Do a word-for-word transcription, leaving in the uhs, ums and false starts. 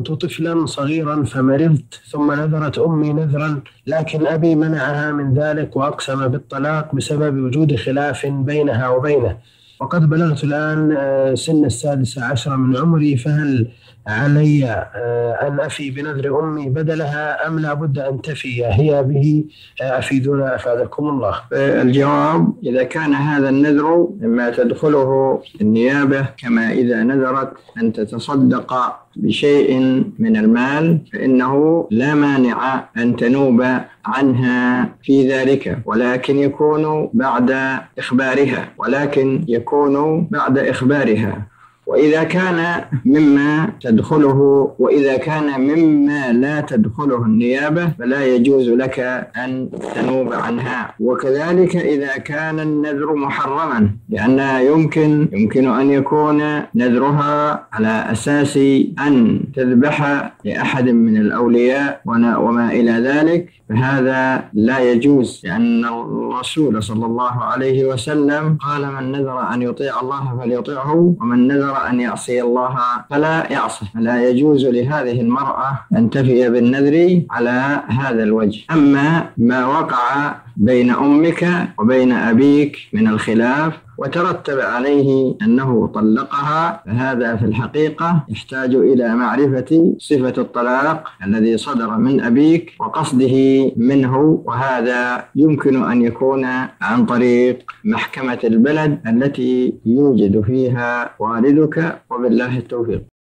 كنت طفلا صغيرا فمرضت، ثم نذرت أمي نذرا، لكن أبي منعها من ذلك وأقسم بالطلاق بسبب وجود خلاف بينها وبينه، وقد بلغت الآن آه، سن السادسة عشر من عمري، فهل علي آه، أن أفي بنذر أمي بدلها أم لا بد أن تفي هي به؟ آه، أفيدونا أفادكم الله. الجواب: إذا كان هذا النذر مما تدخله النيابة، كما إذا نذرت أن تتصدق بشيء من المال، فإنه لا مانع أن تنوب عنها في ذلك، ولكن يكون بعد إخبارها ولكن يكون بعد إخبارها وإذا كان مما تدخله وإذا كان مما لا تدخله النيابة فلا يجوز لك أن تنوب عنها. وكذلك إذا كان النذر محرما، لأنها يمكن يمكن أن يكون نذرها على أساس أن تذبح لأحد من الأولياء وما إلى ذلك، فهذا لا يجوز، لأن الرسول صلى الله عليه وسلم قال: من نذر أن يطيع الله فليطيعه، ومن نذر أن يعصي الله فلا يعصه. فلا يجوز لهذه المرأة أن تفي بالنذر على هذا الوجه. أما ما وقع بين أمك وبين أبيك من الخلاف وترتب عليه أنه طلقها، فهذا في الحقيقة يحتاج إلى معرفة صفة الطلاق الذي صدر من أبيك وقصده منه، وهذا يمكن أن يكون عن طريق محكمة البلد التي يوجد فيها والدك، وبالله التوفيق.